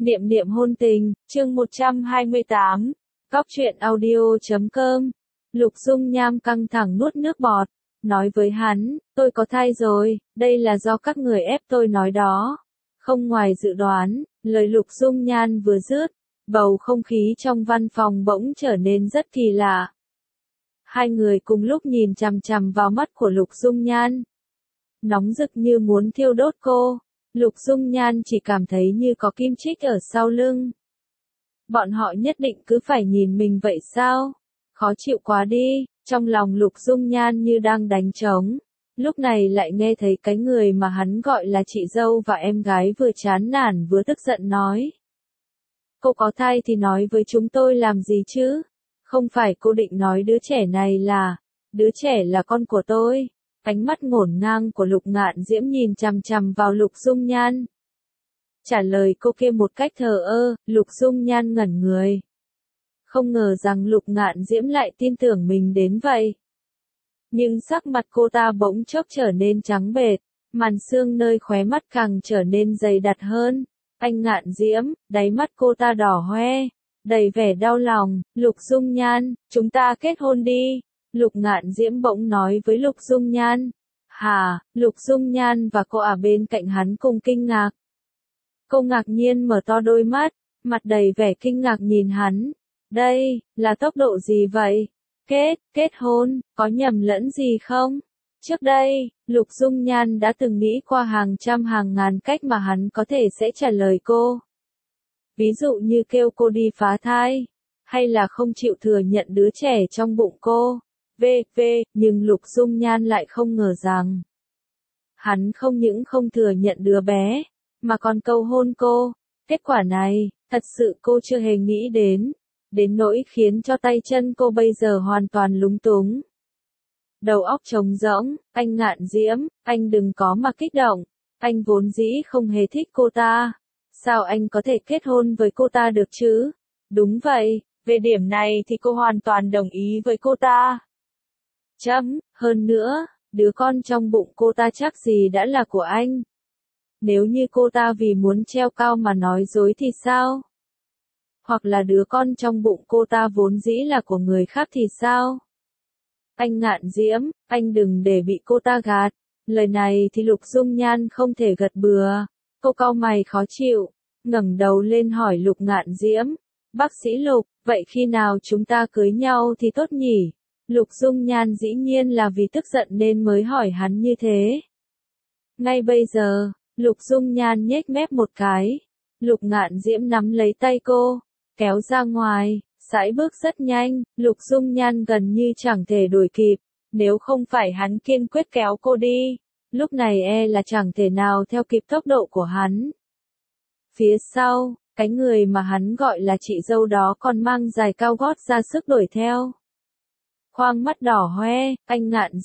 Niệm niệm hôn tình, chương 128. Góc truyện audio.com. Lục Dung Nham căng thẳng nuốt nước bọt, nói với hắn, tôi có thai rồi, đây là do các người ép tôi nói đó. Không ngoài dự đoán, lời Lục Dung Nhan vừa dứt, bầu không khí trong văn phòng bỗng trở nên rất kỳ lạ. Hai người cùng lúc nhìn chằm chằm vào mắt của Lục Dung Nhan. Nóng rực như muốn thiêu đốt cô. Lục Dung Nhan chỉ cảm thấy như có kim chích ở sau lưng. Bọn họ nhất định cứ phải nhìn mình vậy sao? Khó chịu quá đi, trong lòng Lục Dung Nhan như đang đánh trống. Lúc này lại nghe thấy cái người mà hắn gọi là chị dâu và em gái vừa chán nản vừa tức giận nói. Cô có thai thì nói với chúng tôi làm gì chứ? Không phải cô định nói đứa trẻ này đứa trẻ là con của tôi. Ánh mắt ngổn ngang của Lục Ngạn Diễm nhìn chằm chằm vào Lục Dung Nhan. Trả lời cô kia một cách thờ ơ, Lục Dung Nhan ngẩn người. Không ngờ rằng Lục Ngạn Diễm lại tin tưởng mình đến vậy. Nhưng sắc mặt cô ta bỗng chốc trở nên trắng bệch, màn sương nơi khóe mắt càng trở nên dày đặc hơn. Anh Ngạn Diễm, đáy mắt cô ta đỏ hoe, đầy vẻ đau lòng. Lục Dung Nhan, chúng ta kết hôn đi. Lục Ngạn Diễm bỗng nói với Lục Dung Nhan. Hả? Lục Dung Nhan và cô ở bên cạnh hắn cùng kinh ngạc. Cô ngạc nhiên mở to đôi mắt, mặt đầy vẻ kinh ngạc nhìn hắn. Đây, là tốc độ gì vậy? Kết hôn, có nhầm lẫn gì không? Trước đây, Lục Dung Nhan đã từng nghĩ qua hàng trăm hàng ngàn cách mà hắn có thể sẽ trả lời cô. Ví dụ như kêu cô đi phá thai, hay là không chịu thừa nhận đứa trẻ trong bụng cô. Nhưng Lục Dung Nhan lại không ngờ rằng hắn không những không thừa nhận đứa bé, mà còn cầu hôn cô. Kết quả này, thật sự cô chưa hề nghĩ đến nỗi khiến cho tay chân cô bây giờ hoàn toàn lúng túng. Đầu óc trống rỗng, anh Ngạn Diễm, anh đừng có mà kích động, anh vốn dĩ không hề thích cô ta. Sao anh có thể kết hôn với cô ta được chứ? Đúng vậy, về điểm này thì cô hoàn toàn đồng ý với cô ta. Hơn nữa, đứa con trong bụng cô ta chắc gì đã là của anh. Nếu như cô ta vì muốn treo cao mà nói dối thì sao? Hoặc là đứa con trong bụng cô ta vốn dĩ là của người khác thì sao? Anh Ngạn Diễm, anh đừng để bị cô ta gạt. Lời này thì Lục Dung Nhan không thể gật bừa. Cô cau mày khó chịu, ngẩng đầu lên hỏi Lục Ngạn Diễm. Bác sĩ Lục, vậy khi nào chúng ta cưới nhau thì tốt nhỉ? Lục Dung Nhan dĩ nhiên là vì tức giận nên mới hỏi hắn như thế. Ngay bây giờ, Lục Dung Nhan nhếch mép một cái. Lục Ngạn Diễm nắm lấy tay cô, kéo ra ngoài, sải bước rất nhanh. Lục Dung Nhan gần như chẳng thể đuổi kịp. Nếu không phải hắn kiên quyết kéo cô đi, lúc này là chẳng thể nào theo kịp tốc độ của hắn. Phía sau, cái người mà hắn gọi là chị dâu đó còn mang giày cao gót ra sức đuổi theo. Khoang mắt đỏ hoe, anh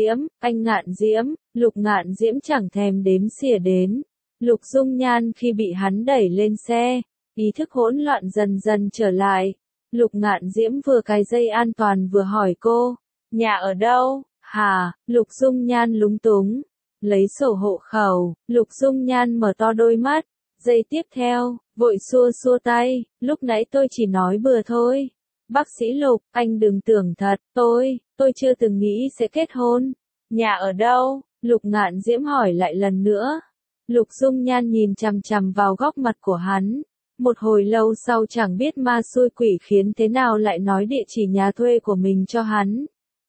Ngạn Diễm, Lục Ngạn Diễm chẳng thèm đếm xỉa đến. Lục Dung Nhan khi bị hắn đẩy lên xe, ý thức hỗn loạn dần dần trở lại. Lục Ngạn Diễm vừa cài dây an toàn vừa hỏi cô, nhà ở đâu? Hả? Lục Dung Nhan lúng túng, lấy sổ hộ khẩu. Lục Dung Nhan mở to đôi mắt, giây tiếp theo, vội xua xua tay, lúc nãy tôi chỉ nói bừa thôi. Bác sĩ Lục, anh đừng tưởng thật, tôi chưa từng nghĩ sẽ kết hôn. Nhà ở đâu? Lục Ngạn Diễm hỏi lại lần nữa. Lục Dung Nhan nhìn chằm chằm vào góc mặt của hắn. Một hồi lâu sau chẳng biết ma xui quỷ khiến thế nào lại nói địa chỉ nhà thuê của mình cho hắn.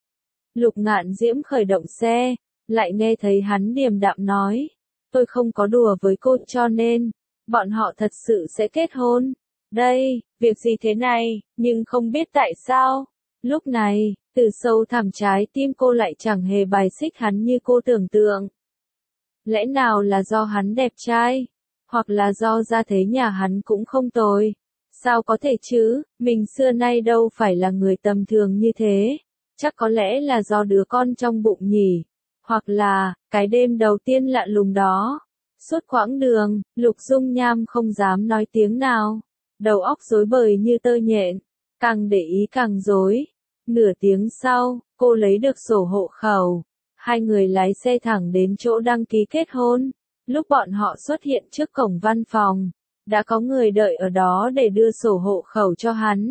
Lục Ngạn Diễm khởi động xe, lại nghe thấy hắn điềm đạm nói. Tôi không có đùa với cô cho nên, bọn họ thật sự sẽ kết hôn. Đây, việc gì thế này, nhưng không biết tại sao. Lúc này, từ sâu thẳm trái tim cô lại chẳng hề bài xích hắn như cô tưởng tượng. Lẽ nào là do hắn đẹp trai? Hoặc là do gia thế nhà hắn cũng không tồi? Sao có thể chứ, mình xưa nay đâu phải là người tầm thường như thế. Chắc có lẽ là do đứa con trong bụng nhỉ. Hoặc là, cái đêm đầu tiên lạ lùng đó. Suốt quãng đường, Lục Dung Nham không dám nói tiếng nào. Đầu óc rối bời như tơ nhện, càng để ý càng rối. Nửa tiếng sau, cô lấy được sổ hộ khẩu. Hai người lái xe thẳng đến chỗ đăng ký kết hôn. Lúc bọn họ xuất hiện trước cổng văn phòng, đã có người đợi ở đó để đưa sổ hộ khẩu cho hắn.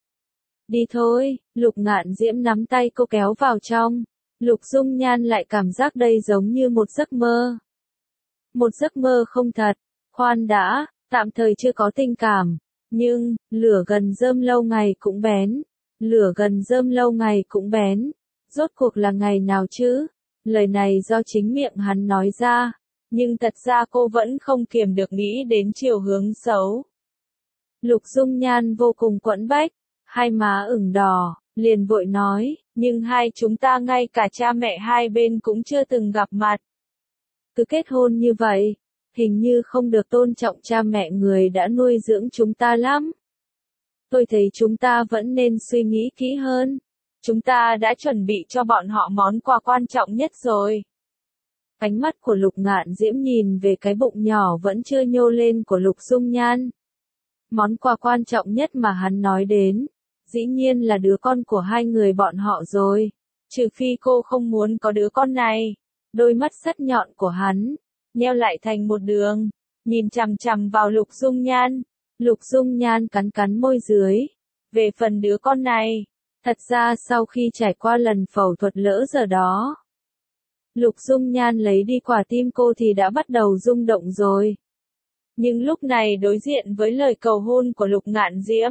Đi thôi, Lục Ngạn Diễm nắm tay cô kéo vào trong. Lục Dung Nhan lại cảm giác đây giống như một giấc mơ. Một giấc mơ không thật, khoan đã, tạm thời chưa có tình cảm, nhưng, lửa gần rơm lâu ngày cũng bén. Lửa gần rơm lâu ngày cũng bén. Rốt cuộc là ngày nào chứ? Lời này do chính miệng hắn nói ra, nhưng thật ra cô vẫn không kiềm được nghĩ đến chiều hướng xấu. Lục Dung Nhan vô cùng quẫn bách, hai má ửng đỏ, liền vội nói, nhưng hai chúng ta ngay cả cha mẹ hai bên cũng chưa từng gặp mặt. Cứ kết hôn như vậy, hình như không được tôn trọng cha mẹ người đã nuôi dưỡng chúng ta lắm. Tôi thấy chúng ta vẫn nên suy nghĩ kỹ hơn. Chúng ta đã chuẩn bị cho bọn họ món quà quan trọng nhất rồi. Ánh mắt của Lục Ngạn Diễm nhìn về cái bụng nhỏ vẫn chưa nhô lên của Lục Dung Nhan. Món quà quan trọng nhất mà hắn nói đến, dĩ nhiên là đứa con của hai người bọn họ rồi. Trừ phi cô không muốn có đứa con này. Đôi mắt sắc nhọn của hắn, nheo lại thành một đường, nhìn chằm chằm vào Lục Dung Nhan. Lục Dung Nhan cắn cắn môi dưới. Về phần đứa con này, thật ra sau khi trải qua lần phẫu thuật lỡ giờ đó, Lục Dung Nhan lấy đi quả tim cô thì đã bắt đầu rung động rồi. Nhưng lúc này đối diện với lời cầu hôn của Lục Ngạn Diễm,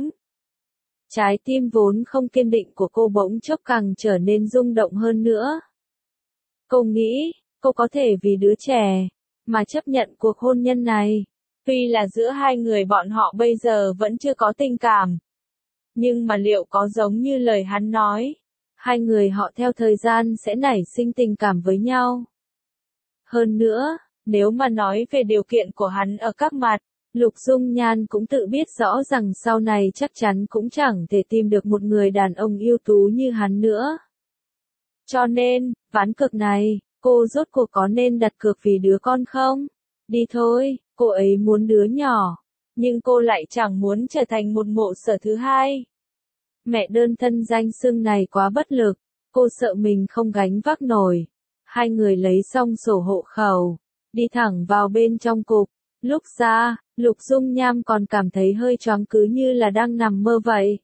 trái tim vốn không kiên định của cô bỗng chốc càng trở nên rung động hơn nữa. Cô nghĩ, cô có thể vì đứa trẻ, mà chấp nhận cuộc hôn nhân này. Tuy là giữa hai người bọn họ bây giờ vẫn chưa có tình cảm. Nhưng mà liệu có giống như lời hắn nói, hai người họ theo thời gian sẽ nảy sinh tình cảm với nhau. Hơn nữa, nếu mà nói về điều kiện của hắn ở các mặt, Lục Dung Nhan cũng tự biết rõ rằng sau này chắc chắn cũng chẳng thể tìm được một người đàn ông ưu tú như hắn nữa. Cho nên, ván cược này, cô rốt cuộc có nên đặt cược vì đứa con không? Đi thôi, cô ấy muốn đứa nhỏ, nhưng cô lại chẳng muốn trở thành một mộ sở thứ hai. Mẹ đơn thân danh xưng này quá bất lực, cô sợ mình không gánh vác nổi. Hai người lấy xong sổ hộ khẩu, đi thẳng vào bên trong cục. Lúc ra, Lục Dung Nham còn cảm thấy hơi choáng cứ như là đang nằm mơ vậy.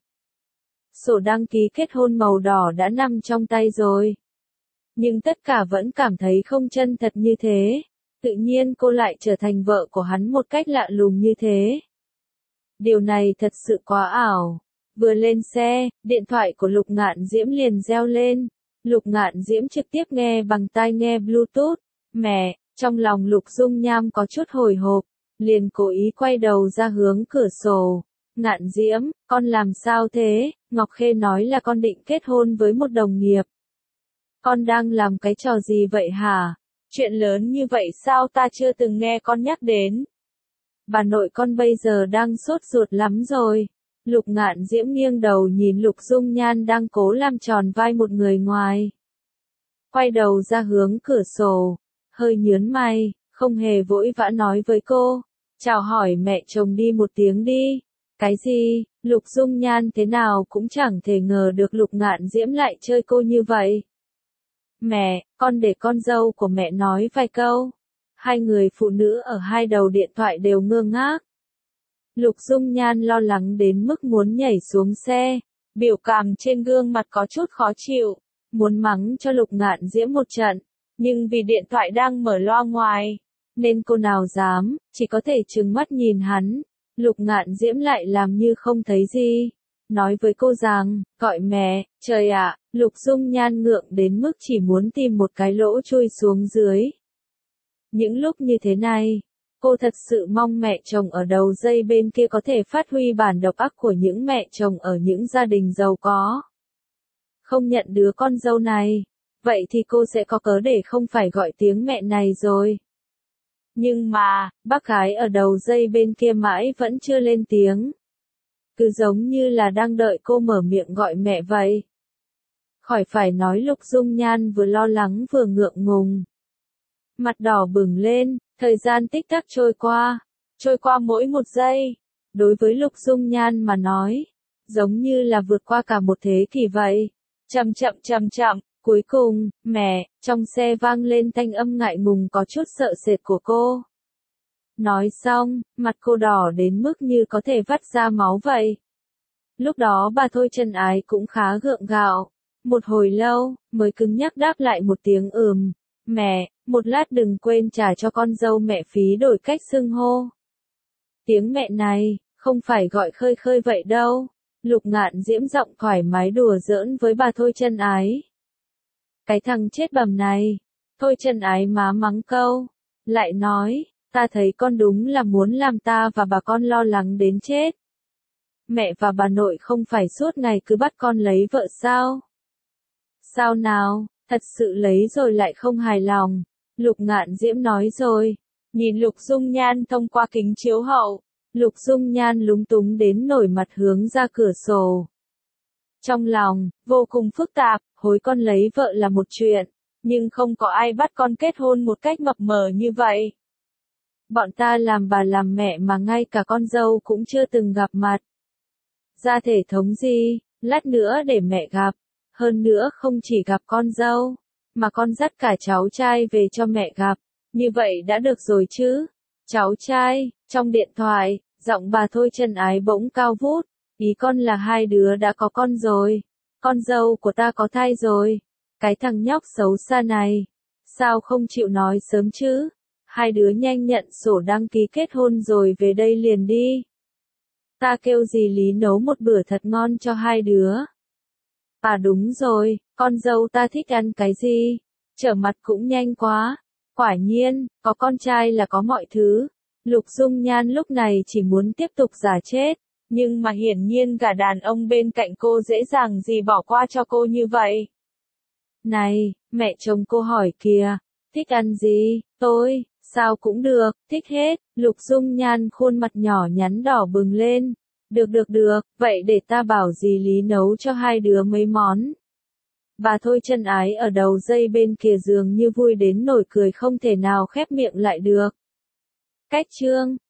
Sổ đăng ký kết hôn màu đỏ đã nằm trong tay rồi. Nhưng tất cả vẫn cảm thấy không chân thật như thế. Tự nhiên cô lại trở thành vợ của hắn một cách lạ lùng như thế. Điều này thật sự quá ảo. Vừa lên xe, điện thoại của Lục Ngạn Diễm liền reo lên. Lục Ngạn Diễm trực tiếp nghe bằng tai nghe Bluetooth. Mẹ, trong lòng Lục Dung Nham có chút hồi hộp, liền cố ý quay đầu ra hướng cửa sổ. Ngạn Diễm, con làm sao thế? Ngọc Khê nói là con định kết hôn với một đồng nghiệp. Con đang làm cái trò gì vậy hả? Chuyện lớn như vậy sao ta chưa từng nghe con nhắc đến? Bà nội con bây giờ đang sốt ruột lắm rồi. Lục Ngạn Diễm nghiêng đầu nhìn Lục Dung Nhan đang cố làm tròn vai một người ngoài. Quay đầu ra hướng cửa sổ, hơi nhớn mày, không hề vội vã nói với cô. Chào hỏi mẹ chồng đi một tiếng đi. Cái gì? Lục Dung Nhan thế nào cũng chẳng thể ngờ được Lục Ngạn Diễm lại chơi cô như vậy. Mẹ, con để con dâu của mẹ nói vài câu. Hai người phụ nữ ở hai đầu điện thoại đều ngơ ngác. Lục Dung Nhan lo lắng đến mức muốn nhảy xuống xe, biểu cảm trên gương mặt có chút khó chịu, muốn mắng cho Lục Ngạn Diễm một trận, nhưng vì điện thoại đang mở loa ngoài, nên cô nào dám, chỉ có thể trừng mắt nhìn hắn. Lục Ngạn Diễm lại làm như không thấy gì, nói với cô rằng, gọi mẹ. Trời ạ, Lục Dung Nhan ngượng đến mức chỉ muốn tìm một cái lỗ chui xuống dưới. Những lúc như thế này, cô thật sự mong mẹ chồng ở đầu dây bên kia có thể phát huy bản độc ác của những mẹ chồng ở những gia đình giàu có. Không nhận đứa con dâu này, vậy thì cô sẽ có cớ để không phải gọi tiếng mẹ này rồi. Nhưng mà, bác gái ở đầu dây bên kia mãi vẫn chưa lên tiếng. Cứ giống như là đang đợi cô mở miệng gọi mẹ vậy. Khỏi phải nói Lục Dung Nhan vừa lo lắng vừa ngượng ngùng. Mặt đỏ bừng lên, thời gian tích tắc trôi qua mỗi một giây. Đối với Lục Dung Nhan mà nói, giống như là vượt qua cả một thế kỷ vậy. Chậm chậm, cuối cùng, mẹ, trong xe vang lên thanh âm ngại ngùng có chút sợ sệt của cô. Nói xong, mặt cô đỏ đến mức như có thể vắt ra máu vậy. Lúc đó bà Thôi Chân Ái cũng khá gượng gạo. Một hồi lâu, mới cứng nhắc đáp lại một tiếng Mẹ, một lát đừng quên trả cho con dâu mẹ phí đổi cách xưng hô. Tiếng mẹ này, không phải gọi khơi khơi vậy đâu. Lục Ngạn Diễm giọng thoải mái đùa giỡn với bà Thôi Chân Ái. Cái thằng chết bầm này. Thôi Chân Ái má mắng câu. Lại nói, ta thấy con đúng là muốn làm ta và bà con lo lắng đến chết. Mẹ và bà nội không phải suốt ngày cứ bắt con lấy vợ sao? Sao nào, thật sự lấy rồi lại không hài lòng. Lục Ngạn Diễm nói rồi. Nhìn Lục Dung Nhan thông qua kính chiếu hậu. Lục Dung Nhan lúng túng đến nổi mặt hướng ra cửa sổ. Trong lòng, vô cùng phức tạp, hối con lấy vợ là một chuyện. Nhưng không có ai bắt con kết hôn một cách mập mờ như vậy. Bọn ta làm bà làm mẹ mà ngay cả con dâu cũng chưa từng gặp mặt. Ra thể thống gì, lát nữa để mẹ gặp. Hơn nữa không chỉ gặp con dâu, mà con dắt cả cháu trai về cho mẹ gặp. Như vậy đã được rồi chứ. Cháu trai, trong điện thoại, giọng bà Thôi Chân Ái bỗng cao vút. Ý con là hai đứa đã có con rồi. Con dâu của ta có thai rồi. Cái thằng nhóc xấu xa này. Sao không chịu nói sớm chứ? Hai đứa nhanh nhận sổ đăng ký kết hôn rồi về đây liền đi. Ta kêu dì Lý nấu một bữa thật ngon cho hai đứa. À đúng rồi, con dâu ta thích ăn cái gì? Trở mặt cũng nhanh quá. Quả nhiên, có con trai là có mọi thứ. Lục Dung Nhan lúc này chỉ muốn tiếp tục giả chết. Nhưng mà hiển nhiên cả đàn ông bên cạnh cô dễ dàng gì bỏ qua cho cô như vậy. Này, mẹ chồng cô hỏi kìa, thích ăn gì? Tôi, sao cũng được, thích hết. Lục Dung Nhan khuôn mặt nhỏ nhắn đỏ bừng lên. Được, vậy để ta bảo dì Lý nấu cho hai đứa mấy món. Bà Thôi Chân Ái ở đầu dây bên kia giường như vui đến nổi cười không thể nào khép miệng lại được. Cách chương